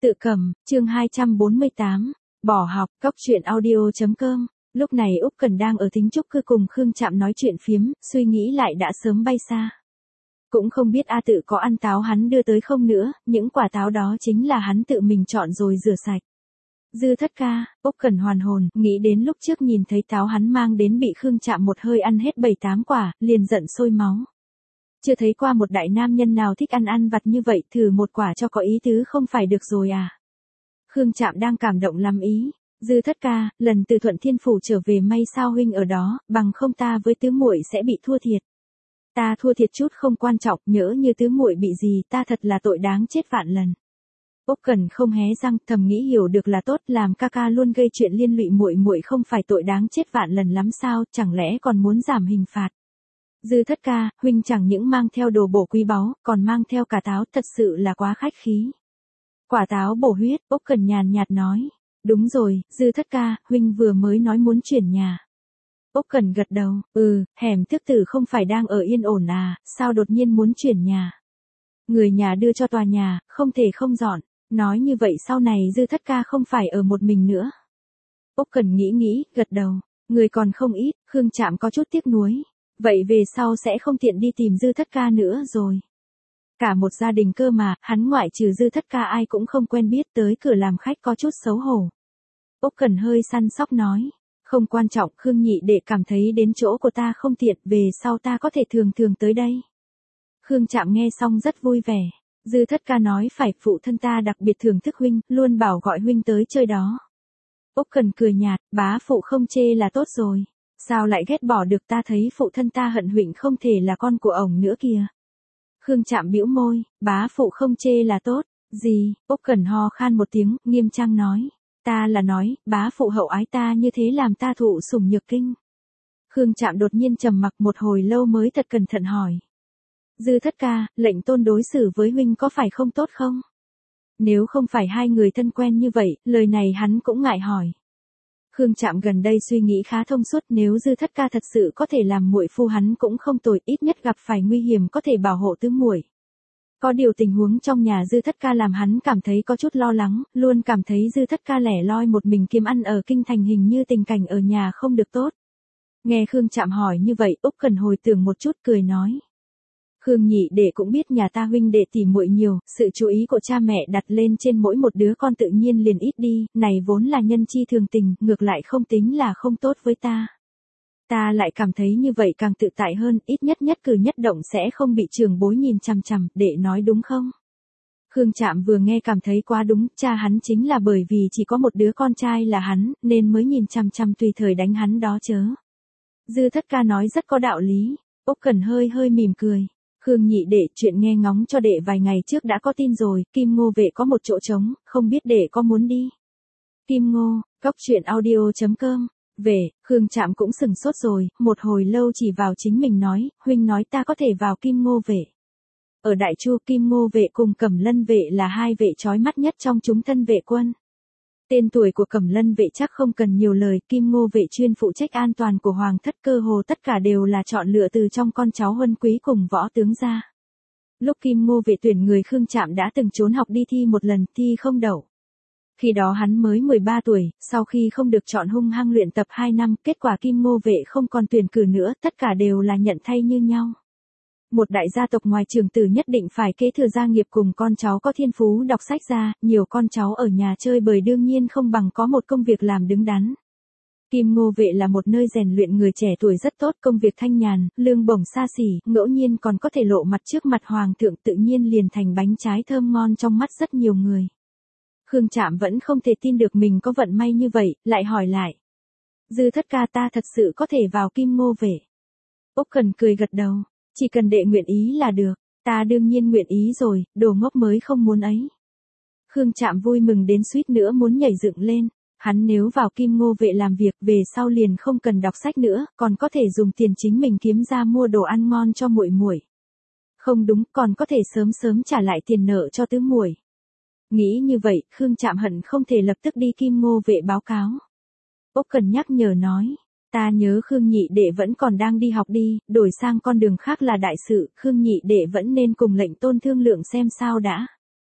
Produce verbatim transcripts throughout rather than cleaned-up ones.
Tự cầm, chương hai trăm bốn mươi tám, bỏ học, cóc truyện audio.com. Lúc này Úc Cần đang ở thính trúc cư cùng Khương Trạm nói chuyện phiếm, suy nghĩ lại đã sớm bay xa. Cũng không biết A Tự có ăn táo hắn đưa tới không nữa, những quả táo đó chính là hắn tự mình chọn rồi rửa sạch. Dư Thất Ca, Úc Cần hoàn hồn, nghĩ đến lúc trước nhìn thấy táo hắn mang đến bị Khương Trạm một hơi ăn hết bảy tám quả, liền giận sôi máu. Chưa thấy qua một đại nam nhân nào thích ăn ăn vặt như vậy, thử một quả cho có ý tứ không phải được rồi à. Khương Trạm đang cảm động lắm ý. Dư Thất Ca, lần từ Thuận Thiên Phủ trở về may sao huynh ở đó, bằng không ta với tứ muội sẽ bị thua thiệt. Ta thua thiệt chút không quan trọng, nhỡ như tứ muội bị gì ta thật là tội đáng chết vạn lần. Úc Cần không hé răng, thầm nghĩ hiểu được là tốt, làm ca ca luôn gây chuyện liên lụy muội muội không phải tội đáng chết vạn lần lắm sao, chẳng lẽ còn muốn giảm hình phạt. Dư Thất Ca, huynh chẳng những mang theo đồ bổ quý báu, còn mang theo cả táo, thật sự là quá khách khí. Quả táo bổ huyết, Úc Cần nhàn nhạt nói. Đúng rồi, Dư Thất Ca, huynh vừa mới nói muốn chuyển nhà. Úc Cần gật đầu, ừ, hẻm thức tử không phải đang ở yên ổn à, sao đột nhiên muốn chuyển nhà. Người nhà đưa cho tòa nhà, không thể không dọn, nói như vậy sau này Dư Thất Ca không phải ở một mình nữa. Úc Cần nghĩ nghĩ, gật đầu, người còn không ít, Khương Trạm có chút tiếc nuối. Vậy về sau sẽ không tiện đi tìm Dư Thất Ca nữa rồi. Cả một gia đình cơ mà, hắn ngoại trừ Dư Thất Ca ai cũng không quen biết, tới cửa làm khách có chút xấu hổ. Úc Cần hơi săn sóc nói, không quan trọng, Khương nhị đệ cảm thấy đến chỗ của ta không tiện, về sau ta có thể thường thường tới đây. Khương Trạm nghe xong rất vui vẻ. Dư Thất Ca nói phải, phụ thân ta đặc biệt thưởng thức huynh, luôn bảo gọi huynh tới chơi đó. Úc Cần cười nhạt, bá phụ không chê là tốt rồi. Sao lại ghét bỏ được, ta thấy phụ thân ta hận huynh không thể là con của ổng nữa kìa. Khương Trạm bĩu môi, bá phụ không chê là tốt, gì, Úc Cần ho khan một tiếng, nghiêm trang nói. Ta là nói, bá phụ hậu ái ta như thế làm ta thụ sủng nhược kinh. Khương Trạm đột nhiên trầm mặc một hồi lâu mới thật cẩn thận hỏi. Dư Thất Ca, lệnh tôn đối xử với huynh có phải không tốt không? Nếu không phải hai người thân quen như vậy, lời này hắn cũng ngại hỏi. Khương Trạm gần đây suy nghĩ khá thông suốt, nếu Dư Thất Ca thật sự có thể làm muội phu hắn cũng không tồi, ít nhất gặp phải nguy hiểm có thể bảo hộ tứ muội. Có điều tình huống trong nhà Dư Thất Ca làm hắn cảm thấy có chút lo lắng, luôn cảm thấy Dư Thất Ca lẻ loi một mình kiếm ăn ở kinh thành hình như tình cảnh ở nhà không được tốt. Nghe Khương Trạm hỏi như vậy, Úc Cần hồi tưởng một chút cười nói. Khương nhị đệ cũng biết nhà ta huynh đệ tỉ muội nhiều, sự chú ý của cha mẹ đặt lên trên mỗi một đứa con tự nhiên liền ít đi, này vốn là nhân chi thường tình, ngược lại không tính là không tốt với ta. Ta lại cảm thấy như vậy càng tự tại hơn, ít nhất nhất cử nhất động sẽ không bị trưởng bối nhìn chằm chằm, đệ nói đúng không? Khương Trạm vừa nghe cảm thấy quá đúng, cha hắn chính là bởi vì chỉ có một đứa con trai là hắn, nên mới nhìn chằm chằm tùy thời đánh hắn đó chớ. Dư Thất Ca nói rất có đạo lý, Úc Cần hơi hơi mỉm cười. Khương nhị đệ, chuyện nghe ngóng cho đệ vài ngày trước đã có tin rồi, Kim Ngô Vệ có một chỗ trống, không biết đệ có muốn đi. Kim Ngô, cóc truyện audio.com. Về, Khương Trạm cũng sừng sốt rồi, một hồi lâu chỉ vào chính mình nói, huynh nói ta có thể vào Kim Ngô Vệ. Ở Đại Chu, Kim Ngô Vệ cùng Cẩm Lân Vệ là hai vệ chói mắt nhất trong chúng thân vệ quân. Tên tuổi của Cẩm Lân Vệ chắc không cần nhiều lời, Kim Ngô Vệ chuyên phụ trách an toàn của hoàng thất, cơ hồ tất cả đều là chọn lựa từ trong con cháu huân quý cùng võ tướng ra. Lúc Kim Ngô Vệ tuyển người, Khương Trạm đã từng trốn học đi thi một lần, thi không đậu. Khi đó hắn mới mười ba tuổi, sau khi không được chọn hung hăng luyện tập hai năm, kết quả Kim Ngô Vệ không còn tuyển cử nữa, tất cả đều là nhận thay như nhau. Một đại gia tộc ngoài trưởng tử nhất định phải kế thừa gia nghiệp cùng con cháu có thiên phú đọc sách ra, nhiều con cháu ở nhà chơi bời đương nhiên không bằng có một công việc làm đứng đắn. Kim Ngô Vệ là một nơi rèn luyện người trẻ tuổi rất tốt, công việc thanh nhàn, lương bổng xa xỉ, ngẫu nhiên còn có thể lộ mặt trước mặt hoàng thượng, tự nhiên liền thành bánh trái thơm ngon trong mắt rất nhiều người. Khương Trạm vẫn không thể tin được mình có vận may như vậy, lại hỏi lại. Dư Thất Ca, ta thật sự có thể vào Kim Ngô Vệ. Úc Cần cười gật đầu, chỉ cần đệ nguyện ý là được, ta đương nhiên nguyện ý rồi, đồ ngốc mới không muốn ấy. Khương Trạm vui mừng đến suýt nữa muốn nhảy dựng lên, hắn nếu vào Kim Ngô Vệ làm việc về sau liền không cần đọc sách nữa, còn có thể dùng tiền chính mình kiếm ra mua đồ ăn ngon cho muội muội. Không đúng, còn có thể sớm sớm trả lại tiền nợ cho tứ muội. Nghĩ như vậy, Khương Trạm hận không thể lập tức đi Kim Ngô Vệ báo cáo. Úc Cần nhắc nhở nói, ta nhớ Khương nhị đệ vẫn còn đang đi học đi, đổi sang con đường khác là đại sự, Khương nhị đệ vẫn nên cùng lệnh tôn thương lượng xem sao đã.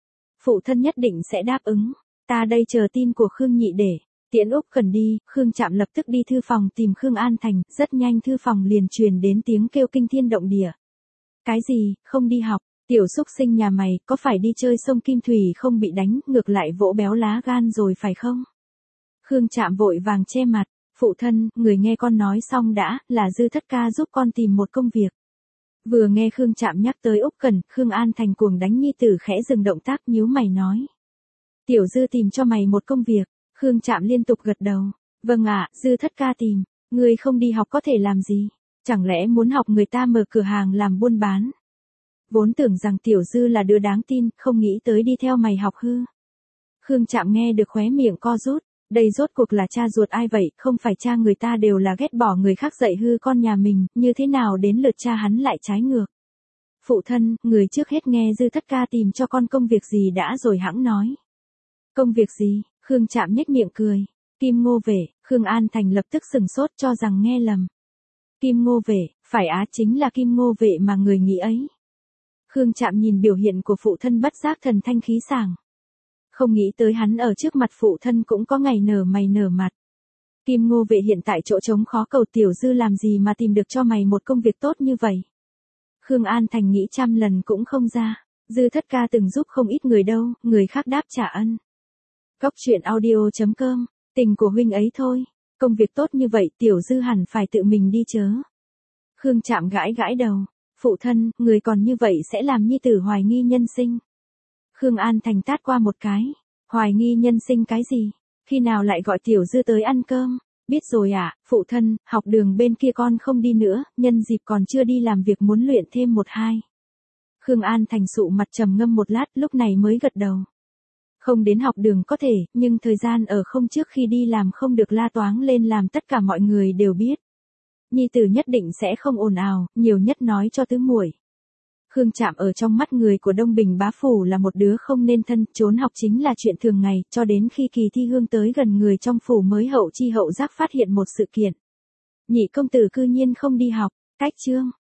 phụ thân nhất định sẽ đáp ứng. Ta đây chờ tin của Khương nhị để. Tiễn Úc Cần đi, Khương Trạm lập tức đi thư phòng tìm Khương An Thành, rất nhanh thư phòng liền truyền đến tiếng kêu kinh thiên động địa. Cái gì, không đi học, tiểu xúc sinh nhà mày, có phải đi chơi sông Kim Thủy không bị đánh, ngược lại vỗ béo lá gan rồi phải không? Khương Trạm vội vàng che mặt, phụ thân, người nghe con nói xong đã, là Dư thất ca giúp con tìm một công việc. Vừa nghe Khương Trạm nhắc tới Úc Cần, Khương An Thành cuồng đánh nhi tử khẽ dừng động tác nhíu mày nói. Tiểu Dư tìm cho mày một công việc. Khương Trạm liên tục gật đầu. Vâng ạ, Dư thất ca tìm. Người không đi học có thể làm gì? Chẳng lẽ muốn học người ta mở cửa hàng làm buôn bán? Vốn tưởng rằng Tiểu Dư là đứa đáng tin, không nghĩ tới đi theo mày học hư. Khương Trạm nghe được khóe miệng co rút. Đây rốt cuộc là cha ruột ai vậy, không phải cha người ta đều là ghét bỏ người khác dạy hư con nhà mình, như thế nào đến lượt cha hắn lại trái ngược. Phụ thân, người trước hết nghe Dư thất ca tìm cho con công việc gì đã rồi hẵng nói. Công việc gì? Khương Trạm nhếch miệng cười. Kim Ngô Vệ, Khương An Thành lập tức sừng sốt cho rằng nghe lầm. Kim Ngô Vệ, phải á, chính là Kim Ngô Vệ mà người nghĩ ấy. Khương Trạm nhìn biểu hiện của phụ thân bất giác thần thanh khí sảng. Không nghĩ tới hắn ở trước mặt phụ thân cũng có ngày nở mày nở mặt. Kim Ngô Vệ hiện tại chỗ trống khó cầu, Tiểu Dư làm gì mà tìm được cho mày một công việc tốt như vậy. Khương An Thành nghĩ trăm lần cũng không ra. Dư thất ca từng giúp không ít người đâu, người khác đáp trả ân. Cóc truyện audio chấm com, tình của huynh ấy thôi. Công việc tốt như vậy Tiểu Dư hẳn phải tự mình đi chớ. Khương Trạm gãi gãi đầu. Phụ thân, người còn như vậy sẽ làm nhi tử hoài nghi nhân sinh. Khương An Thành tát qua một cái. Hoài nghi nhân sinh cái gì? Khi nào lại gọi Tiểu Dư tới ăn cơm? Biết rồi ạ, à, phụ thân, học đường bên kia con không đi nữa, nhân dịp còn chưa đi làm việc muốn luyện thêm một hai. Khương An Thành sụ mặt trầm ngâm một lát lúc này mới gật đầu. Không đến học đường có thể, nhưng thời gian ở không trước khi đi làm không được la toáng lên làm tất cả mọi người đều biết. Nhi tử nhất định sẽ không ồn ào, nhiều nhất nói cho tứ muội. Khương Trạm ở trong mắt người của Đông Bình bá phủ là một đứa không nên thân, trốn học chính là chuyện thường ngày, cho đến khi Kỳ Thi Hương tới gần người trong phủ mới hậu chi hậu giác phát hiện một sự kiện. Nhị công tử cư nhiên không đi học, cách chương.